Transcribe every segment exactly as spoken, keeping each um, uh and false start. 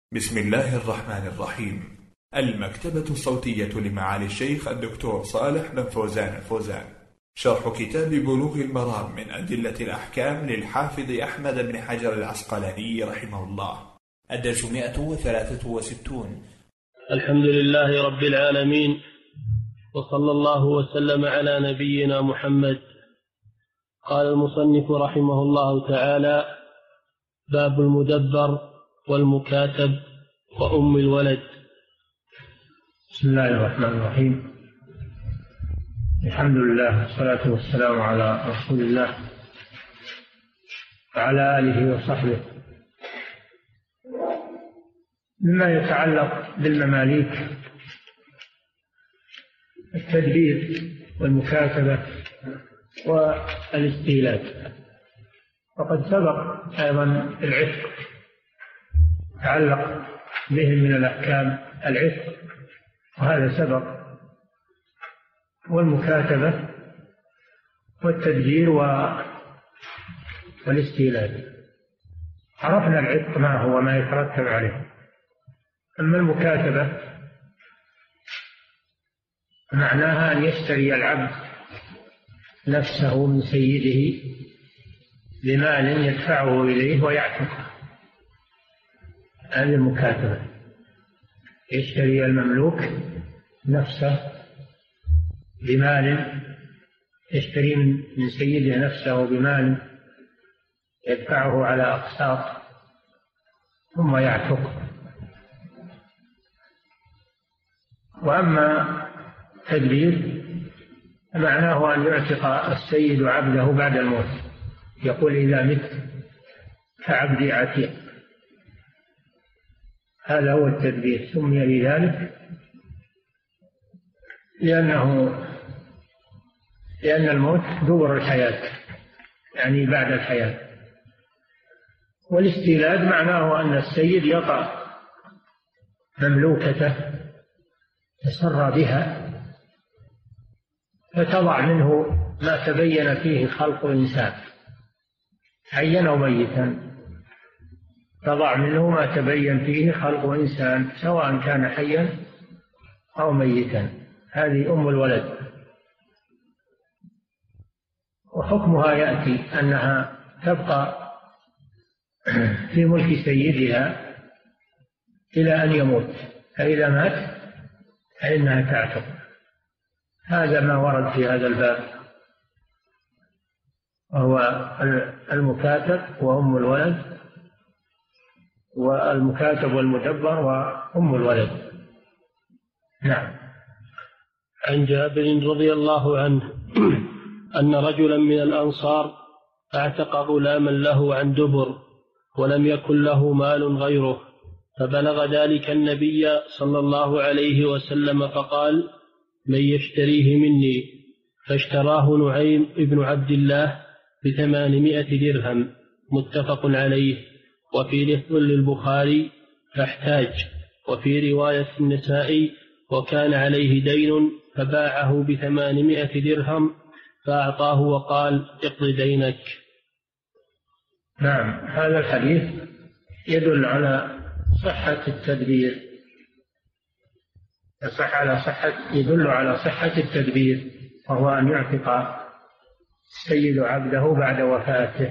بسم الله الرحمن الرحيم. المكتبة الصوتية لمعالي الشيخ الدكتور صالح بن فوزان الفوزان، شرح كتاب بلوغ المرام من أدلة الأحكام للحافظ أحمد بن حجر العسقلاني رحمه الله، الدرس مئة وثلاثة وستون. الحمد لله رب العالمين، وصلى الله وسلم على نبينا محمد. قال المصنف رحمه الله تعالى: باب المدبر والمكاتب وأم الولد. بسم الله الرحمن الرحيم. الحمد لله والصلاة والسلام على رسول الله وعلى آله وصحبه. مما يتعلق بالمماليك التدبير والمكاتبة والاستيلاد، وقد سبق أيضا العتق يتعلق بهم من الأحكام العتق، وهذا سبق، والمكاتبة والتدبير والاستيلاد. عرفنا العتق ما هو ما يترتب عليه. أما المكاتبة معناها أن يشتري العبد نفسه من سيده بمال يدفعه إليه ويعتقه. هذه المكاتبة، يشتري المملوك نفسه بمال، يشتري من سيده نفسه بمال يدفعه على أقساط ثم يعتقه. وأما تدبير معناه أن يعتق السيد عبده بعد الموت، يقول: إذا مت فعبدي عتيق. هذا هو التدبير، سمي بذلك لأنه لأن الموت دبر الحياة، يعني بعد الحياة. والاستيلاد معناه أن السيد يطأ مملوكته، تسرى بها، فتضع منه ما تبين فيه خلق إنسان حيا أو ميتا، تضع منه ما تبين فيه خلق إنسان سواء كان حيا أو ميتا. هذه أم الولد. وحكمها يأتي أنها تبقى في ملك سيدها إلى أن يموت، فإذا مات فإنها تعتق. هذا ما ورد في هذا الباب، وهو المكاتب وأم الولد، والمكاتب والمدبر وأم الولد. نعم. عن جابر رضي الله عنه أن رجلا من الأنصار اعتق غلاما له عن دبر، ولم يكن له مال غيره، فبلغ ذلك النبي صلى الله عليه وسلم فقال: من يشتريه مني؟ فاشتراه نعيم ابن عبد الله بثمانمائة درهم، متفق عليه. وفي لفظ للبخاري: فاحتاج. وفي رواية النسائي: وكان عليه دين فباعه بثمانمائة درهم فأعطاه وقال: اقض دينك. نعم. هذا الحديث يدل على صحة التدبير، يصح على صحة يدل على صحة التدبير، وهو أن يعتق السيد عبده بعد وفاته.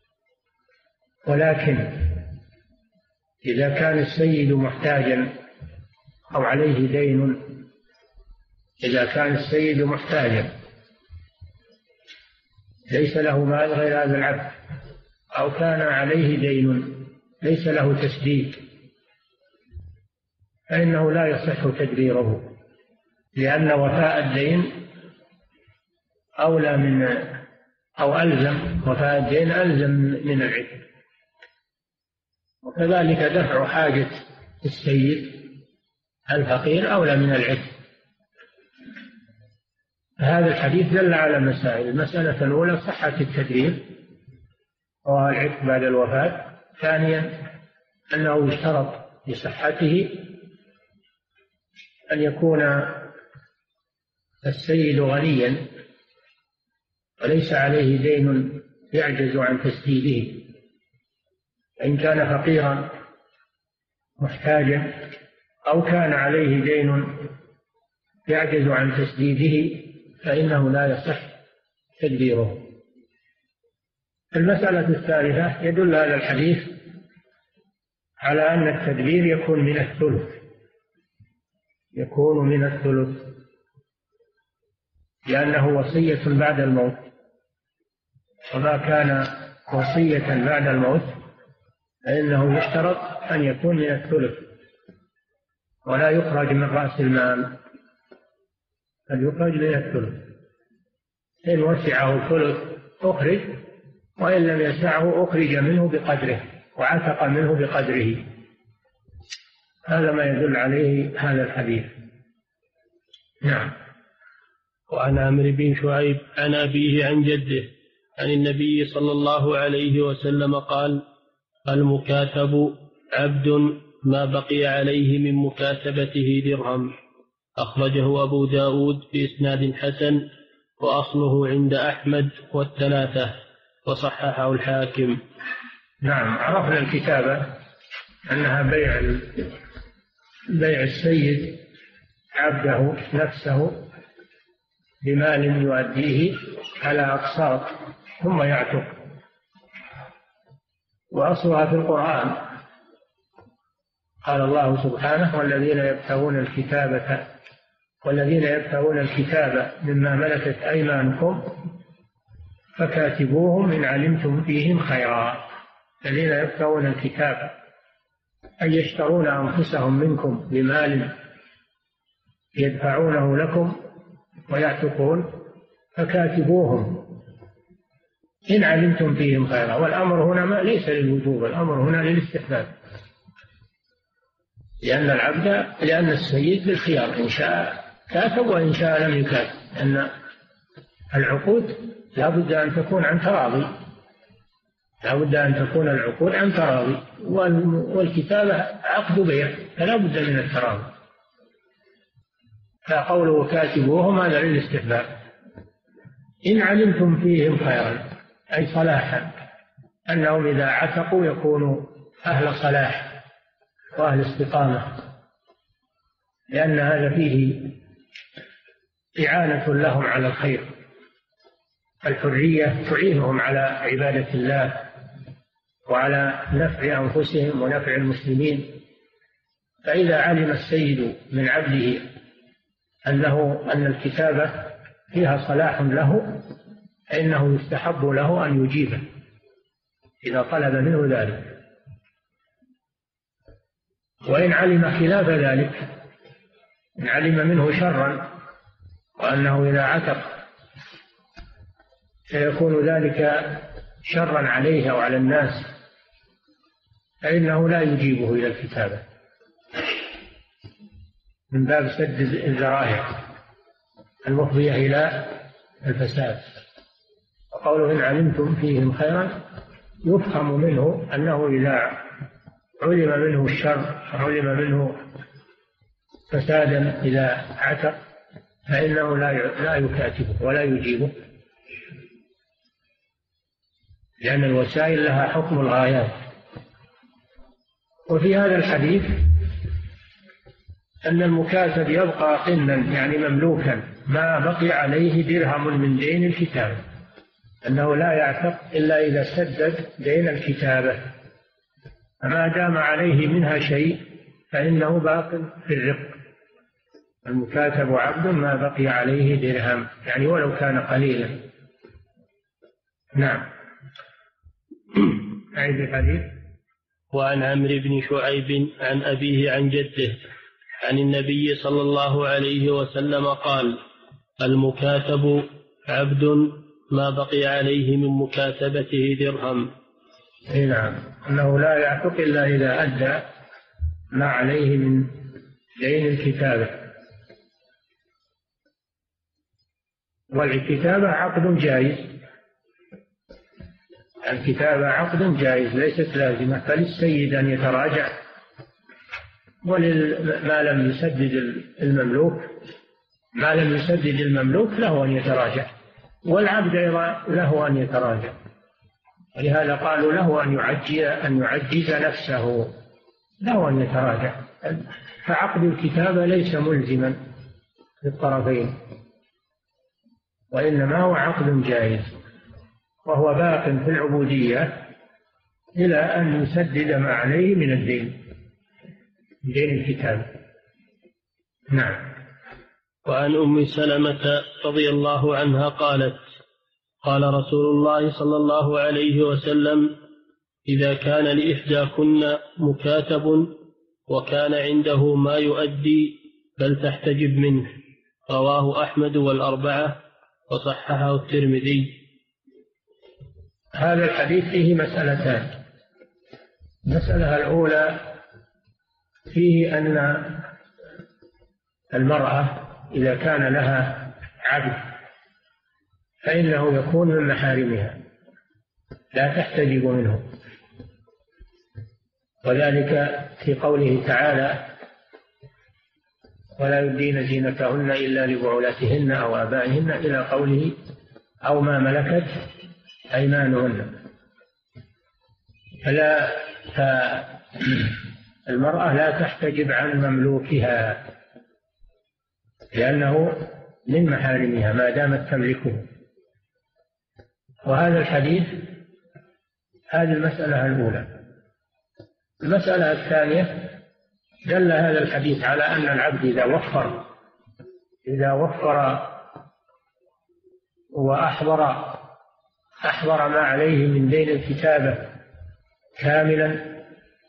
ولكن إذا كان السيد محتاجا أو عليه دين، إذا كان السيد محتاجا ليس له مال غير هذا العبد، أو كان عليه دين ليس له تسديد، فإنه لا يصح تدبيره، لأن وفاء الدين أولى من أو ألزم، وفاء الدين ألزم من العتق. وكذلك دفع حاجة السيد الفقير أولى من العتق. هذا الحديث دل على مسائل: المسألة الأولى صحة التدبير وهو العتق بعد الوفاة. ثانيا أنه يشترط لصحته أن يكون السيد غنيا وليس عليه دين يعجز عن تسديده. إن كان فقيرا محتاجا أو كان عليه دين يعجز عن تسديده فإنه لا يصح تدبيره. المسألة الثالثة يدل هذا الحديث على أن التدبير يكون من الثلث يكون من الثلث لأنه وصية بعد الموت، وما كان وصية بعد الموت فإنه يشترط أن يكون من الثلث ولا يخرج من رأس المال، بل يخرج من الثلث. إن وسعه الثلث أخرج، وإن لم يسعه أخرج منه بقدره وعتق منه بقدره. هذا ما يدل عليه هذا الحديث. نعم. وعن عمرو بن شعيب عن أبيه عن جده عن النبي صلى الله عليه وسلم قال: المكاتب عبد ما بقي عليه من مكاتبته درهم. أخرجه أبو داود بإسناد حسن، وأصله عند أحمد والثلاثة، وصححه الحاكم. نعم. عرفنا الكتابة أنها بيع بيع السيد عبده نفسه بمال يؤديه على أقساط ثم يعتق، وأصلها في القرآن. قال الله سبحانه: والذين يبتغون الكتابة والذين يبتغون الكتاب مما ملكت أيمانكم فكاتبوهم إن علمتم فيهم خيرا. الذين يبتغون الكتاب أي يشترون أنفسهم منكم بمال يدفعونه لكم ويعتقون، فكاتبوهم إن علمتم فيهم خيرا. والأمر هنا ما ليس للوجوب، الأمر هنا للاستحباب، لأن العبد لأن السيد بالخيار، إن شاء كاتب وإن شاء لم يكاتب، أن العقود لا بد أن تكون عن تراضي، لا بد أن تكون العقود عن تراضي، والكتابة عقد بيع فلا بد من التراضي. فقوله كاتبوهم هذا للاستحباب. إن علمتم فيهم خيرا أي صلاحا، أنهم إذا عتقوا يكونوا أهل صلاح وأهل استقامة، لأن هذا فيه إعانة لهم على الخير. الحرية تعينهم على عبادة الله وعلى نفع أنفسهم ونفع المسلمين. فإذا علم السيد من عبده أنه أن الكتابة فيها صلاح له فإنه يستحب له أن يجيبه إذا طلب منه ذلك. وإن علم خلاف ذلك، إن علم منه شرا وأنه إذا عتق سيكون ذلك شرا عليه أو على الناس، فإنه لا يجيبه إلى الكتابة من باب سد الذرائع المفضية إلى الفساد. وقوله إن علمتم فيهم خيرا يفهم منه أنه إذا علم منه الشر علم منه فسادا إذا عتق فإنه لا يكاتبه ولا يجيبه، لأن الوسائل لها حكم الغايات. وفي هذا الحديث أن المكاتب يبقى قنا يعني مملوكا ما بقي عليه درهم من دين الكتابة، أنه لا يعتق إلا إذا سدد دين الكتابة، فما دام عليه منها شيء فإنه باق في الرق. المكاتب عبد ما بقي عليه درهم يعني ولو كان قليلا. نعم. أعيد الحديث. وعن عمرو بن شعيب عن أبيه عن جده عن النبي صلى الله عليه وسلم قال: المكاتب عبد ما بقي عليه من مكاتبته درهم. نعم، أنه لا يعتق إلا إذا أدى ما عليه من دين الكتابة. والكتابة عقد جائز، الكتابة عقد جائز ليست لازمة، فللسيد أن يتراجع، ولما لم يسدد المملوك ما لم يسدد المملوك له أن يتراجع، والعبد أيضا له أن يتراجع. ولهذا قالوا له أن يعجز أن يعجز نفسه له أن يتراجع. فعقد الكتابة ليس ملزما للطرفين، وإنما هو عقد جائز، وهو باق في العبودية إلى أن يسدد ما عليه من الدين، دين الكتاب. نعم. وعن أم سلمة رضي الله عنها قالت: قال رسول الله صلى الله عليه وسلم: إذا كان لإحداكن مكاتب وكان عنده ما يؤدي فلتحتجب منه. رواه أحمد والأربعة وصححه الترمذي. هذا الحديث فيه مسألتان. المسألة الأولى فيه أن المرأة إذا كان لها عبد فإنه يكون من محارمها لا تحتجب منه، وذلك في قوله تعالى: ولا يبدين زينتهن إلا لبعولتهن أو آبائهن، إلى قوله: أو ما ملكت أيمانهن. فلا فالمرأة لا تحتجب عن مملوكها لأنه من محارمها ما دامت تملكه. وهذا الحديث هذه المسألة الأولى. المسألة الثانية: دل هذا الحديث على أن العبد إذا وفر إذا وفر وأحضر أحضر ما عليه من دين الكتابة كاملا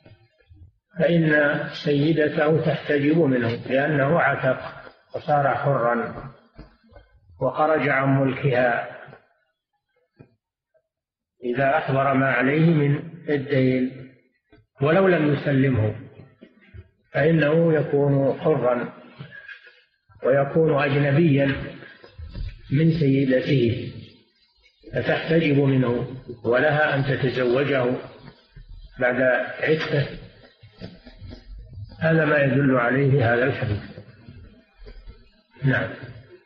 فإن سيدته تحتجب منه، لأنه عتق وصار حرا وخرج عن ملكها إذا أحضر ما عليه من الدين، ولو لم يسلمه فإنه يكون حرا ويكون أجنبيا من سيدته فتحتجب منه، ولها أن تتزوجه بعد عتقه. هذا ما يدل عليه هذا الحديث. نعم.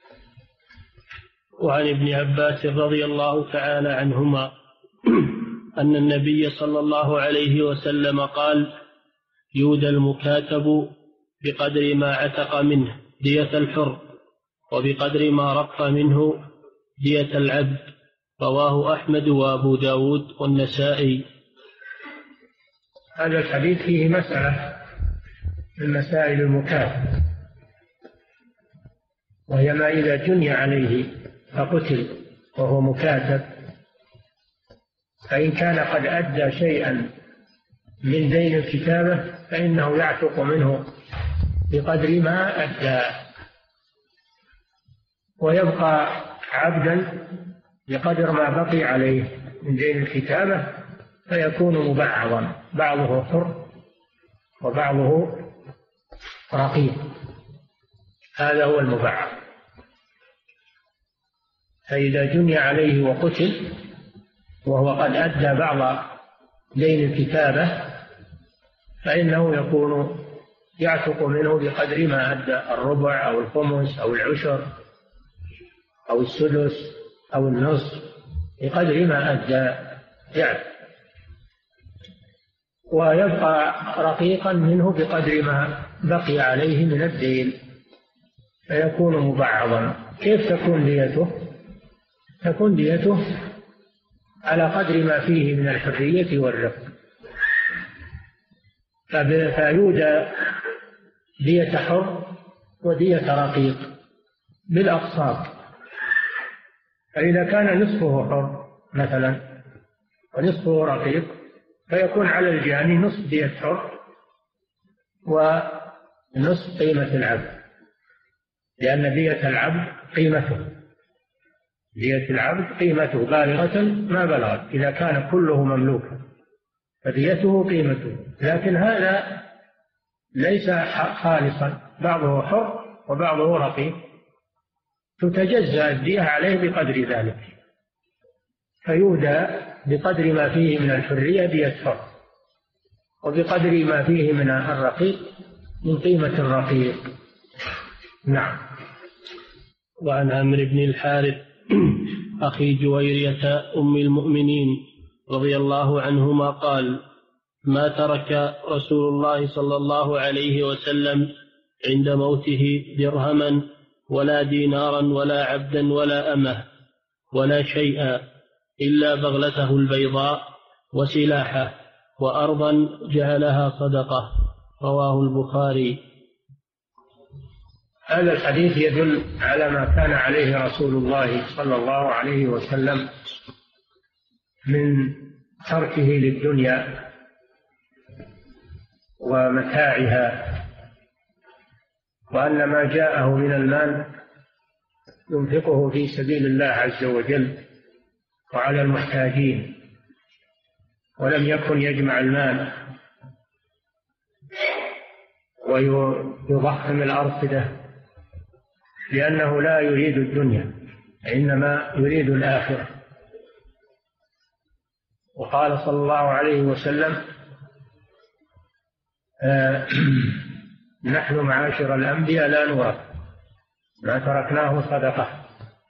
وعن ابن عباس رضي الله تعالى عنهما أن النبي صلى الله عليه وسلم قال: يودى المكاتب بقدر ما عتق منه دية الحر، وبقدر ما رق منه دية العبد. رواه أحمد وأبو داود والنسائي. هذا الحديث فيه مسألة من مسائل المكاتب، وهي ما إذا جني عليه فقتل وهو مكاتب، فإن كان قد أدى شيئا من دين الكتابة فإنه يعتق منه بقدر ما أدى، ويبقى عبدا بقدر ما بقي عليه من دين الكتابة، فيكون مبعضا، بعضه حر وبعضه رقيق. هذا هو المبعض. فإذا جني عليه وقتل وهو قد أدى بعض دين الكتابة فإنه يكون يعتق منه بقدر ما أدى، الربع أو الخمس أو العشر أو السدس أو النصف، بقدر ما أدى يعتق، ويبقى رقيقا منه بقدر ما بقي عليه من الدين، فيكون مبعضا. كيف تكون ديته؟ تكون ديته على قدر ما فيه من الحرية والرق، فيودى دية حر ودية رقيق بالأقساط. فإذا كان نصفه حر مثلا ونصفه رقيق فيكون على الجاني نصف دية حر ونصف قيمة العبد، لأن دية العبد قيمته دية العبد قيمته بالغة ما بلغت إذا كان كله مملوكا، فديته قيمته. لكن هذا ليس خالصا، بعضه حر وبعضه رقيق، تتجزأ الدية عليه بقدر ذلك، فيودى بقدر ما فيه من الحرية دية حر، وبقدر ما فيه من الرقيق من قيمة الرقيق. نعم. وعن عمرو بن الحارث أخي جويرية أم المؤمنين رضي الله عنهما قال: ما ترك رسول الله صلى الله عليه وسلم عند موته درهما ولا دينارا ولا عبدا ولا أمه ولا شيئا إلا بغلته البيضاء وسلاحه وأرضا جعلها صدقة. رواه البخاري. هذا الحديث يدل على ما كان عليه رسول الله صلى الله عليه وسلم من تركه للدنيا ومتاعها، وأن ما جاءه من المال ينفقه في سبيل الله عز وجل وعلى المحتاجين، ولم يكن يجمع المال ويضخم الأرصدة، لأنه لا يريد الدنيا إنما يريد الآخرة. وقال صلى الله عليه وسلم: آه نحن معاشر الأنبياء لا نورث ما تركناه صدقة.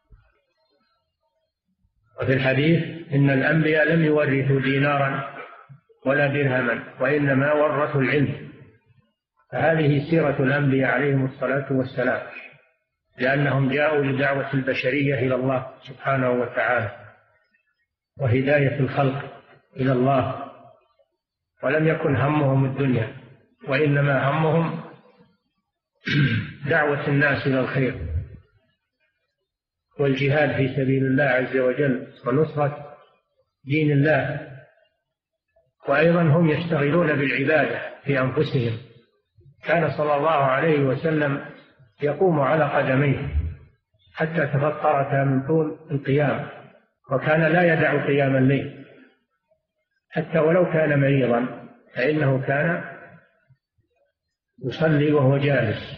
وفي الحديث: إن الأنبياء لم يورثوا دينارا ولا درهما وإنما ورثوا العلم. فهذه سيرة الأنبياء عليهم الصلاة والسلام، لأنهم جاءوا لدعوة البشرية إلى الله سبحانه وتعالى وهداية الخلق إلى الله، ولم يكن همهم الدنيا، وإنما همهم دعوة الناس إلى الخير والجهاد في سبيل الله عز وجل ونصرة دين الله. وأيضا هم يشتغلون بالعبادة في أنفسهم. كان صلى الله عليه وسلم يقوم على قدميه حتى تفطرت من طول القيام، وكان لا يدع قيام الليل حتى ولو كان مريضا، فإنه كان يصلي وهو جالس،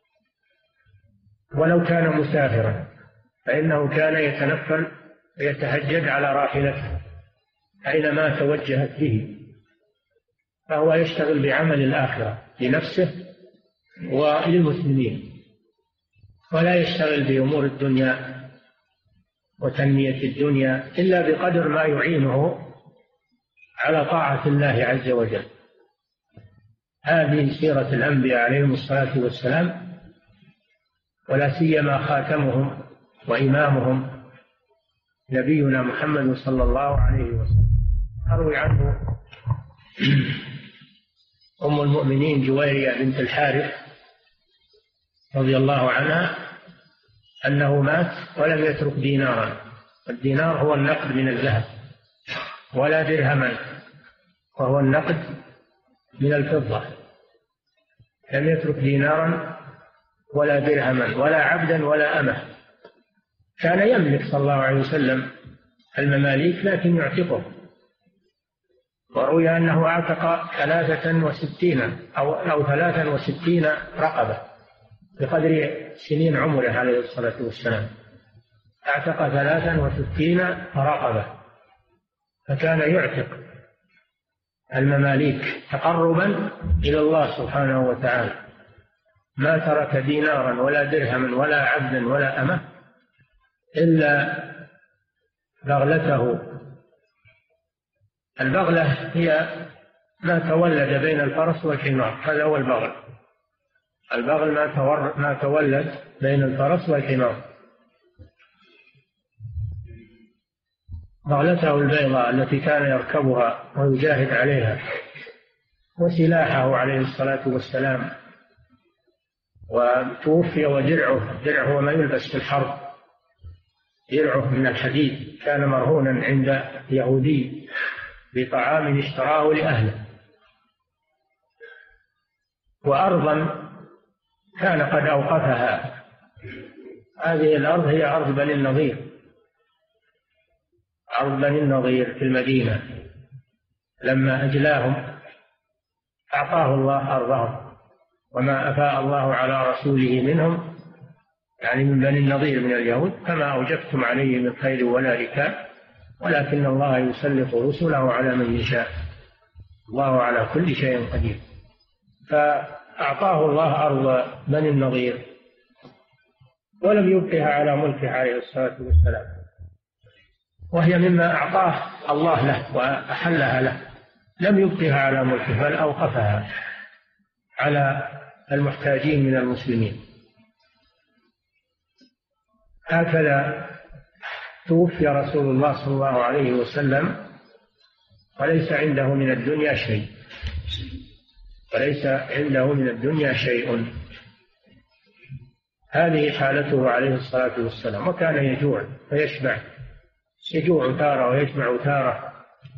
ولو كان مسافرا فإنه كان يتنفل ويتهجد على راحلته أينما توجهت به، فهو يشتغل بعمل الآخرة لنفسه وللمسلمين، ولا يشتغل بأمور الدنيا وتنمية الدنيا إلا بقدر ما يعينه على طاعة الله عز وجل. هذه سيرة الأنبياء عليهم الصلاة والسلام، ولا سيما خاتمهم وإمامهم نبينا محمد صلى الله عليه وسلم. أروي عنه أم المؤمنين جويرية بنت الحارث رضي الله عنها أنه مات ولم يترك دينارا، الدينار هو النقد من الذهب، ولا درهما وهو النقد من الفضة، لم يترك دينارا ولا درهما ولا عبدا ولا أمه. كان يملك صلى الله عليه وسلم المماليك لكن يعتقه، وروي أنه أعتق ثلاثة وستين أو, أو ثلاثا وستين رقبة بقدر سنين عمره عليه الصلاة والسلام، أعتق ثلاثا وستين رقبة، فكان يعتق المماليك تقربا إلى الله سبحانه وتعالى. ما ترك دينارا ولا درهما ولا عبدا ولا أمه إلا بغلته. البغلة هي ما تولد بين الفرس والحمار، هذا هو البغل. البغل ما, تور... ما تولد بين الفرس والحمار. بغلته البيضاء التي كان يركبها ويجاهد عليها، وسلاحه عليه الصلاة والسلام، وتوفي ودرعه، درعه وما يلبس في الحرب، درعه من الحديد كان مرهونا عند يهودي بطعام اشتراه لأهله. وأرضا كان قد أوقفها، هذه الأرض هي أرض بني النضير، أرض بني النضير في المدينة. لما أجلاهم أعطاه الله أرضهم، وما أفاء الله على رسوله منهم، يعني من بني النضير من اليهود، فما أوجفتم عليه من خيل ولا ركاب، ولكن الله يسلط رسله على من يشاء، الله على كل شيء قدير. فأعطاه الله أرض بني النضير ولم يبقها على ملكه عليه الصلاة والسلام، وهي مما أعطاه الله له وأحلها له، لم يبقها على ملكه بل أوقفها على المحتاجين من المسلمين. هكذا توفي رسول الله صلى الله عليه وسلم وليس عنده من الدنيا شيء وليس عنده من الدنيا شيء. هذه حالته عليه الصلاة والسلام. وكان يجوع ويشبع، يجوع تارة ويشبع تارة،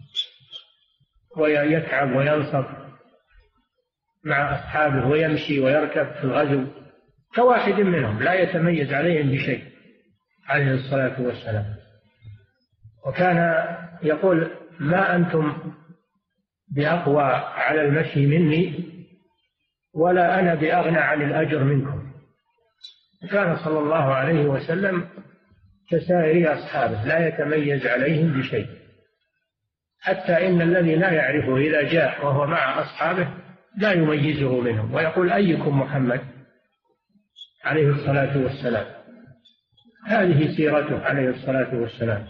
ويتعب وينصب مع أصحابه ويمشي ويركب في الغزو كواحد منهم، لا يتميز عليهم بشيء عليه الصلاة والسلام. وكان يقول: ما أنتم بأقوى على المشي مني ولا أنا بأغنى عن الأجر منكم. كان صلى الله عليه وسلم كسائر أصحابه لا يتميز عليهم بشيء، حتى إن الذي لا يعرفه إذا جاء وهو مع أصحابه لا يميزه منهم، ويقول: أيكم محمد عليه الصلاة والسلام. هذه سيرته عليه الصلاة والسلام،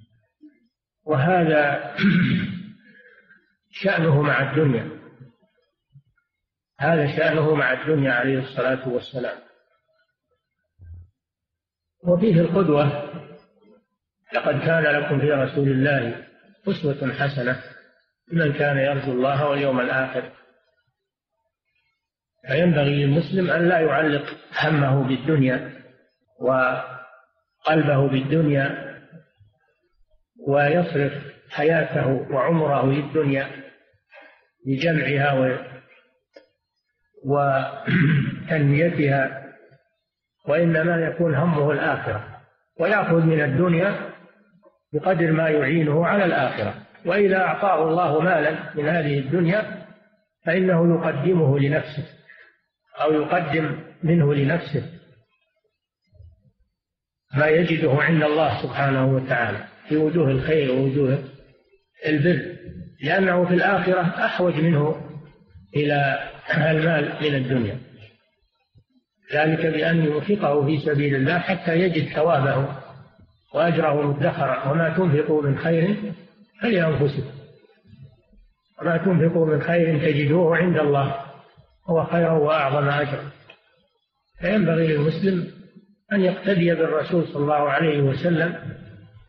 وهذا شأنه مع الدنيا، هذا شأنه مع الدنيا عليه الصلاة والسلام. وفيه القدوة: لقد كان لكم في رسول الله أسوة حسنة لمن كان يرجو الله واليوم الآخر. فينبغي للمسلم أن لا يعلق همه بالدنيا وقلبه بالدنيا ويصرف حياته وعمره للدنيا لجمعها وتنميتها، وإنما يكون همه الآخرة، ويأخذ من الدنيا بقدر ما يعينه على الآخرة. وإذا أعطاه الله مالا من هذه الدنيا فإنه يقدمه لنفسه أو يقدم منه لنفسه ما يجده عند الله سبحانه وتعالى في وجوه الخير ووجوه البر، لأنه في الآخرة أحوج منه إلى المال من الدنيا، ذلك بأن ينفقه في سبيل الله حتى يجد ثوابه وأجره مدخرا. وما تنفقوا من خير فلأنفسكم وما تنفقوا من خير تجدوه عند الله هو خيرا وأعظم أجرا. فينبغي للمسلم أن يقتدي بالرسول صلى الله عليه وسلم،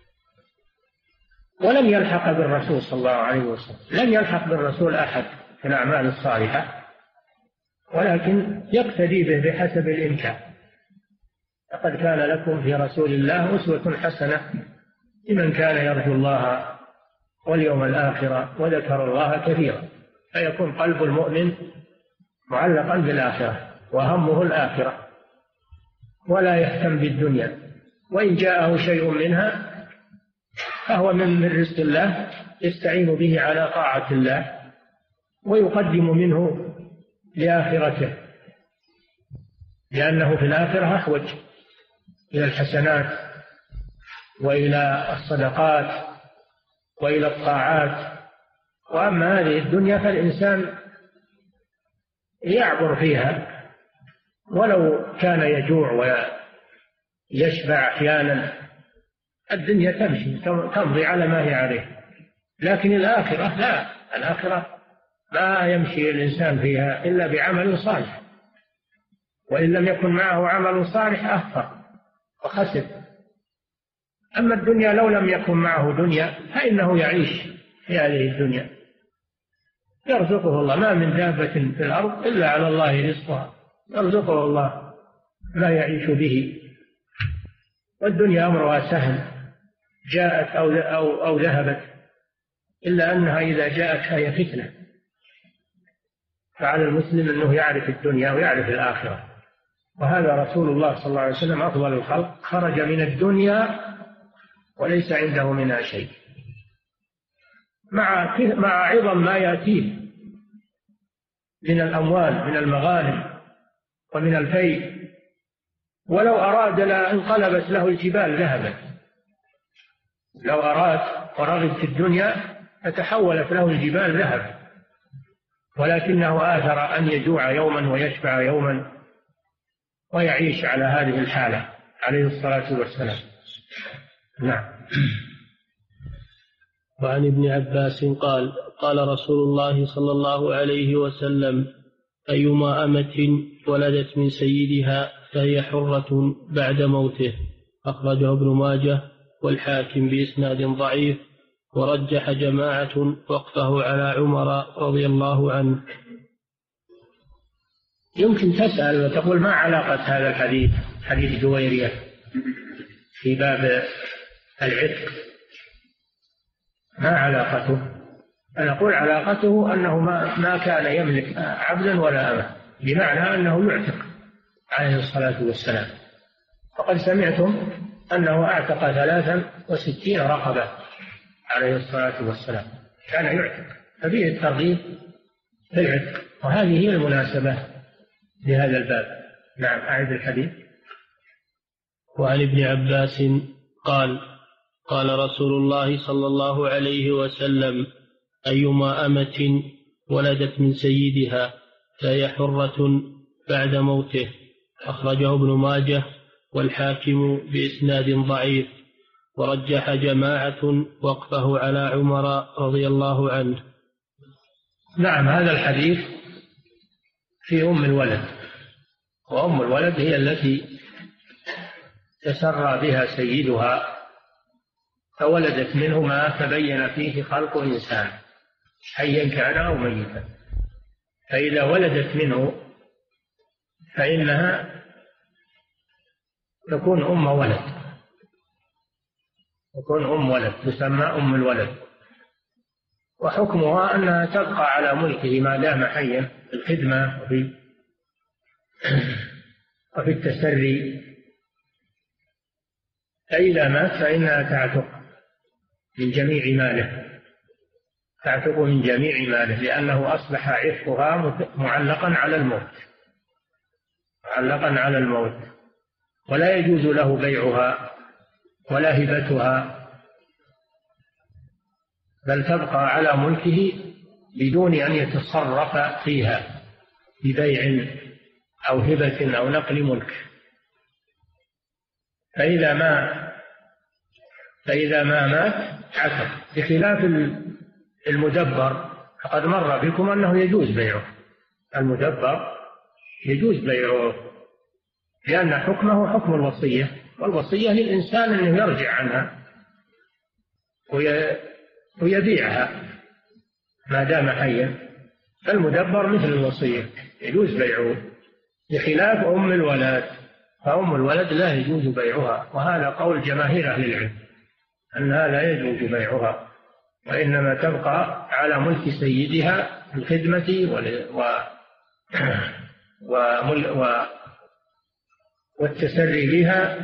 ولم يلحق بالرسول صلى الله عليه وسلم، لم يلحق بالرسول أحد في الأعمال الصالحة، ولكن يقتدي به بحسب الإمكان. لقد كان لكم في رسول الله أسوة حسنة لمن كان يرجو الله واليوم الآخر وذكر الله كثيرا. فيكون قلب المؤمن معلقا بالآخرة وهمه الآخرة، ولا يهتم بالدنيا، وإن جاءه شيء منها فهو من رزق الله يستعين به على طاعة الله ويقدم منه لآخرته، لأنه في الآخرة أحوج إلى الحسنات وإلى الصدقات وإلى الطاعات. وأما هذه الدنيا فالإنسان يعبر فيها ولو كان يجوع ويشبع أحيانا، الدنيا تمشي تمضي على ما هي عليه، لكن الآخرة لا، الآخرة ما يمشي الإنسان فيها إلا بعمل صالح، وإن لم يكن معه عمل صالح أخطأ وخسر. أما الدنيا لو لم يكن معه دنيا فإنه يعيش في هذه الدنيا، يرزقه الله، ما من دابة في الأرض إلا على الله رزقها، يرزقه الله ما يعيش به. والدنيا أمرها سهل، جاءت أو, أو, أو ذهبت، إلا أنها إذا جاءت فهي فتنة. فعلى المسلم أنه يعرف الدنيا ويعرف الآخرة، وهذا رسول الله صلى الله عليه وسلم أفضل الخلق، خرج من الدنيا وليس عنده منها شيء، مع مع عظم ما يأتيه من الأموال من المغانم ومن الفيء، ولو أراد لانقلبت له الجبال ذهبا، لو أراد ورغب في الدنيا فتحولت له الجبال ذهبا، ولكنه آثر أن يجوع يوما ويشبع يوما ويعيش على هذه الحالة عليه الصلاة والسلام. نعم. وعن ابن عباس قال قال رسول الله صلى الله عليه وسلم أيما أمة ولدت من سيدها فهي حرة بعد موته. أخرجه ابن ماجه والحاكم بإسناد ضعيف، ورجح جماعة وقفه على عمر رضي الله عنه. يمكن تسأل وتقول ما علاقة هذا الحديث حديث جويرية في باب العتق؟ ما علاقته؟ أنا أقول علاقته أنه ما, ما كان يملك عبدا ولا أمة، بمعنى أنه يعتق عليه الصلاة والسلام. فقد سمعتم أنه أعتق ثلاثا وستين رقبة عليه الصلاة والسلام، كان يعتق، ففيه الترغيب في العتق، وهذه هي المناسبة لهذا الباب. نعم، أعد الحديث. وعن ابن عباس قال قال رسول الله صلى الله عليه وسلم أيما أمة ولدت من سيدها فهي حرة بعد موته. أخرجه ابن ماجه والحاكم بإسناد ضعيف، ورجح جماعة وقفه على عمر رضي الله عنه. نعم، هذا الحديث في أم الولد، وأم الولد هي التي تسرى بها سيدها فولدت منه ما تبين فيه خلق إنسان حيا كان أو ميتا، فإذا ولدت منه فإنها تكون أم ولد، تكون أم ولد تسمى أم الولد، وحكمها أنها تبقى على ملكه ما دام حيا في الخدمة وفي وفي التسري، فإذا مات فإنها تعتق من جميع ماله، تعتق من جميع ماله، لأنه أصبح عتقها معلقا على الموت، معلقا على الموت، ولا يجوز له بيعها ولا هبتها، بل تبقى على ملكه بدون أن يتصرف فيها ببيع أو هبة أو نقل ملك. فإذا ما فإذا ما مات عتق، بخلاف المدبر، فقد مر بكم أنه يجوز بيعه، المدبر يجوز بيعه لأن حكمه حكم الوصية، والوصية للإنسان أنه يرجع عنها ويبيعها ما دام حيا، فالمدبر مثل الوصية يجوز بيعه، بخلاف أم الولد، فأم الولد لا يجوز بيعها، وهذا قول جماهير أهل العلم أنها لا يجوز بيعها، وإنما تبقى على ملك سيدها بالخدمة و... و... والتسري بها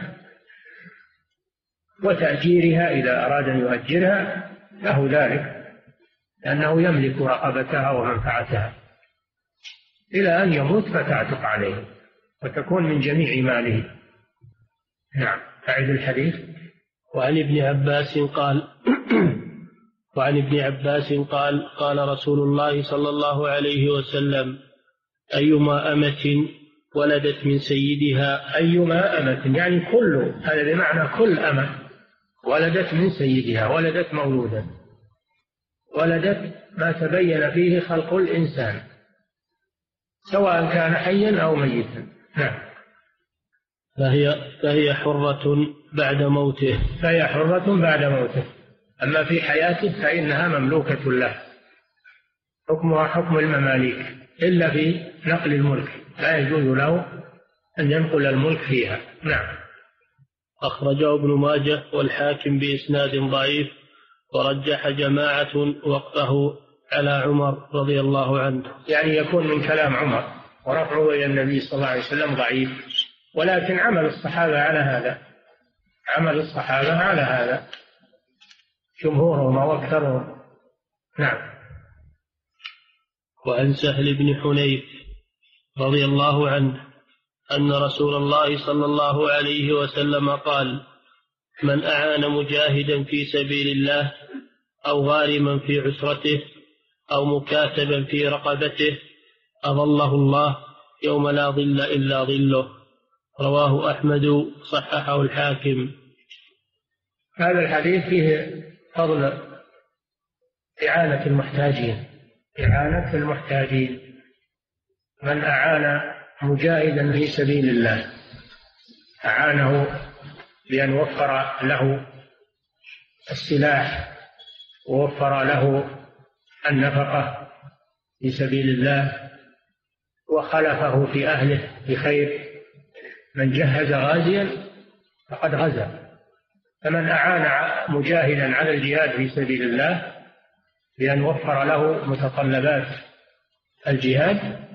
وتأجيرها إذا أراد أن يؤجرها له ذلك، لأنه يملك رقبتها ومنفعتها إلى أن يموت فتعتق عليه وتكون من جميع ماله. نعم، أعد الحديث. وعن ابن عباس قال وعن ابن عباس قال قال رسول الله صلى الله عليه وسلم أيما أمة ولدت من سيدها، أيما أمة يعني كل، هذا بمعنى كل أمة ولدت من سيدها، ولدت مولودا، ولدت ما تبين فيه خلق الإنسان سواء كان حيا أو ميتا. نعم، فهي فهي حرة بعد موته، فهي حرة بعد موته، أما في حياته فإنها مملوكة له، حكمها حكم المماليك إلا في نقل الملك، لا يجوز له أن ينقل الملك فيها. نعم. أخرجه ابن ماجه والحاكم بإسناد ضعيف، ورجح جماعة وقفه على عمر رضي الله عنه. يعني يكون من كلام عمر ورفعه إلى النبي صلى الله عليه وسلم ضعيف، ولكن عمل الصحابة على هذا، عمل الصحابة على هذا جمهورهم وأكثرهم. نعم. وعن سهل بن حنيف رضي الله عنه أن رسول الله صلى الله عليه وسلم قال: من أعان مجاهدا في سبيل الله أو غارما في عسرته أو مكاتبا في رقبته أظله الله يوم لا ظل إلا ظله. رواه أحمد صححه الحاكم. هذا الحديث فيه فضل إعانة المحتاجين، إعانة المحتاجين. من أعان مجاهدا في سبيل الله أعانه بأن وفر له السلاح ووفر له النفقة في سبيل الله وخلفه في أهله بخير. من جهز غازيا فقد غزا. فمن أعان مجاهدا على الجهاد في سبيل الله بأن وفر له متطلبات الجهاد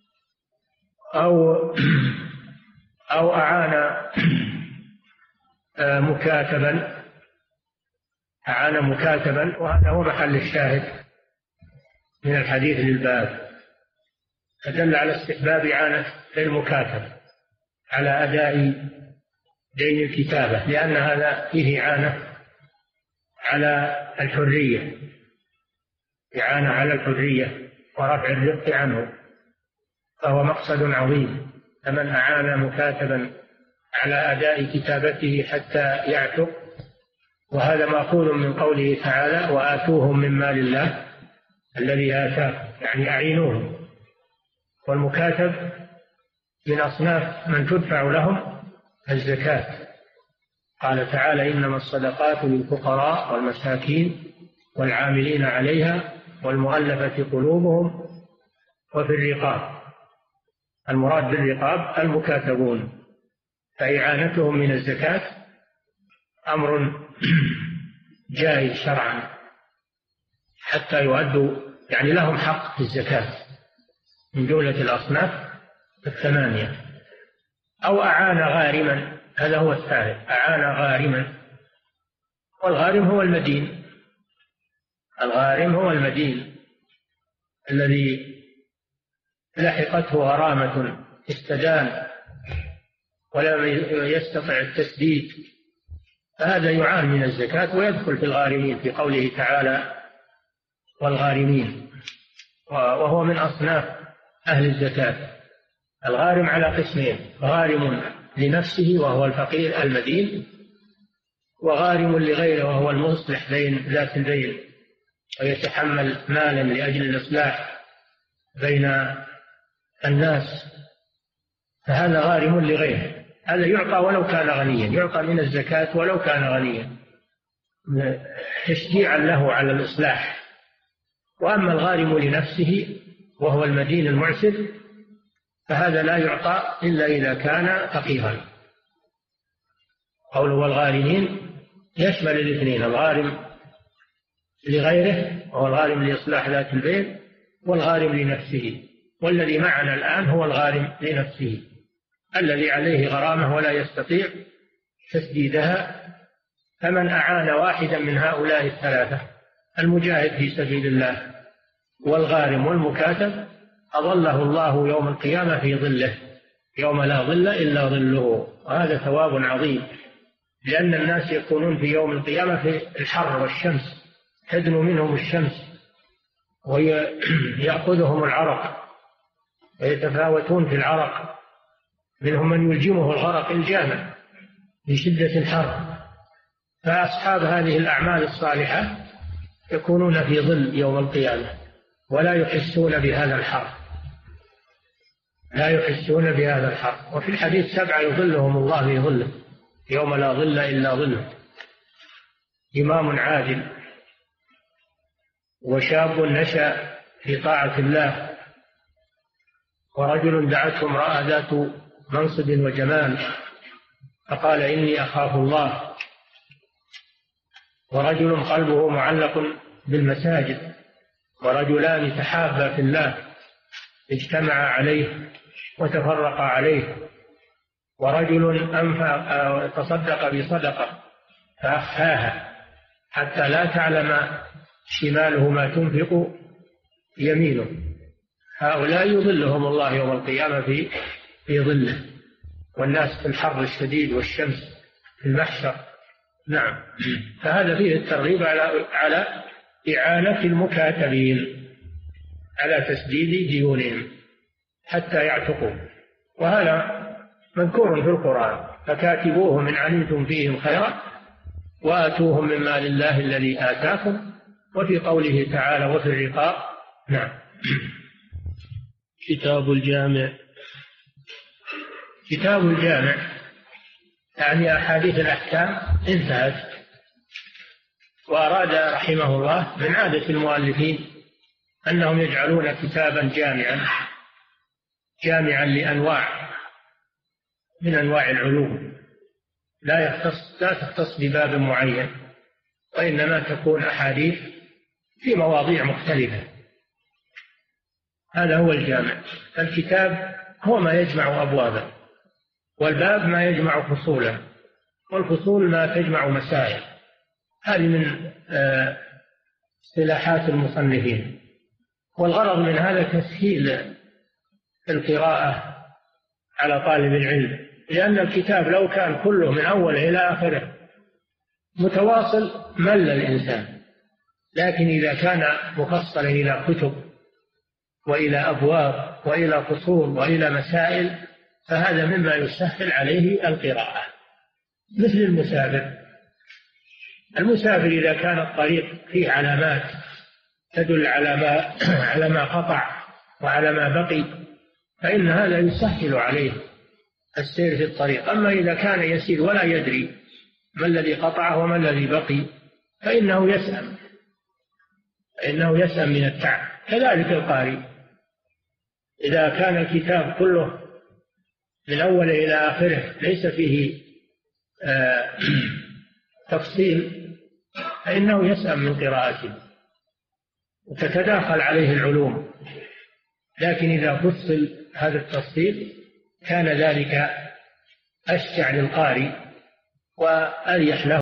أو أو أعان مكاتبا أعان مكاتبا وهذا هو محل الشاهد من الحديث للباب، فدل على استحباب إعانة المكاتب على أداء دين الكتابة، لأن هذا فيه إعانة على الحرية، إعانة على الحرية ورفع الرق عنه، فهو مقصد عظيم. فمن أعان مكاتبا على أداء كتابته حتى يعتق، وهذا مأخوذ من قوله تعالى وآتوهم من مال الله الذي آتاكم، يعني أعينوهم. والمكاتب من أصناف من تدفع لهم الزكاة. قال تعالى إنما الصدقات للفقراء والمساكين والعاملين عليها والمؤلفة قلوبهم وفي الرقاب. المراد بالرقاب المكاتبون، فإعانتهم من الزكاة أمر جائز شرعا حتى يؤدوا، يعني لهم حق في الزكاة من جملة الأصناف الثمانية. أو أعان غارما، هذا هو الثالث، أعان غارما. والغارم هو المدين، الغارم هو المدين الذي لحقته غرامة استدان ولم يستطع التسديد، فهذا يعان من الزكاة ويدخل في الغارمين في قوله تعالى والغارمين، وهو من أصناف أهل الزكاة. الغارم على قسمين: غارم لنفسه وهو الفقير المدين، وغارم لغيره وهو المصلح بين ذات البين ويتحمل مالا لأجل الإصلاح بين الناس، فهذا غارم لغيره. هذا يعطى ولو كان غنيا، يعطى من الزكاة ولو كان غنيا تشجيعا له على الإصلاح. وأما الغارم لنفسه وهو المدين المعسر فهذا لا يعطى إلا إذا كان فقيرا. قوله والغارمين يشمل الاثنين: الغارم لغيره وهو الغارم لإصلاح ذات البين، والغارم لنفسه. والذي معنا الآن هو الغارم لنفسه الذي عليه غرامة ولا يستطيع تسديدها. فمن أعان واحدا من هؤلاء الثلاثة، المجاهد في سبيل الله والغارم والمكاتب، أظله الله يوم القيامة في ظله يوم لا ظل إلا ظله. وهذا ثواب عظيم، لأن الناس يكونون في يوم القيامة في الحر والشمس، تدنو منهم الشمس ويأخذهم العرق ويتفاوتون في العرق، منهم من يلجمه الغرق الجامع لشدة الحر. فأصحاب هذه الأعمال الصالحة يكونون في ظل يوم القيامة ولا يحسون بهذا الحر، لا يحسون بهذا الحر. وفي الحديث سبعة يظلهم الله في ظله يوم لا ظل إلا ظله: إمام عادل، وشاب نشأ في طاعة الله، ورجل دعته امرأة ذات منصب وجمال فقال إني أخاف الله، ورجل قلبه معلق بالمساجد، ورجلان تحابا في الله اجتمعا عليه وتفرقا عليه، ورجل أنفق تصدق بصدقة فأخفاها حتى لا تعلم شماله ما تنفق يمينه. هؤلاء يظلهم الله يوم القيامة في في ظله، والناس في الحر الشديد والشمس في المحشر. نعم، فهذا فيه الترغيب على على إعانة المكاتبين على تسديد ديونهم حتى يعتقوا، وهذا مذكور في القرآن: فكاتبوهم إن علمتم فيهم خيرا وآتوهم من مال الله الذي آتاكم وفي قوله تعالى وفي الرقاب. نعم. كتاب الجامع. كتاب الجامع يعني أحاديث الأحكام انتهت، وأراد رحمه الله من عادة المؤلفين أنهم يجعلون كتابا جامعا جامعا لأنواع من أنواع العلوم، لا يختص لا تختص بباب معين، وإنما تكون أحاديث في مواضيع مختلفة. هذا هو الجامع. الكتاب هو ما يجمع أبوابه، والباب ما يجمع فصولا، والفصول ما تجمع مسائل. هذه من اصطلاحات المصنفين، والغرض من هذا تسهيل القراءة على طالب العلم، لأن الكتاب لو كان كله من أوله إلى آخره متواصل مل الإنسان، لكن إذا كان مفصلا إلى كتب وإلى أبواب وإلى فصول وإلى مسائل فهذا مما يسهل عليه القراءة. مثل المسافر المسافر إذا كان الطريق فيه علامات تدل على ما على ما قطع وعلى ما بقي فإن هذا يسهل عليه السير في الطريق. أما إذا كان يسير ولا يدري ما الذي قطعه وما الذي بقي فإنه يسأم فإنه يسأم من التعب. كذلك القارئ إذا كان الكتاب كله من أوله إلى آخره ليس فيه آه تفصيل فإنه يسأم من قراءته وتتداخل عليه العلوم. لكن إذا فصل هذا التفصيل كان ذلك أشجع للقارئ وأريح له.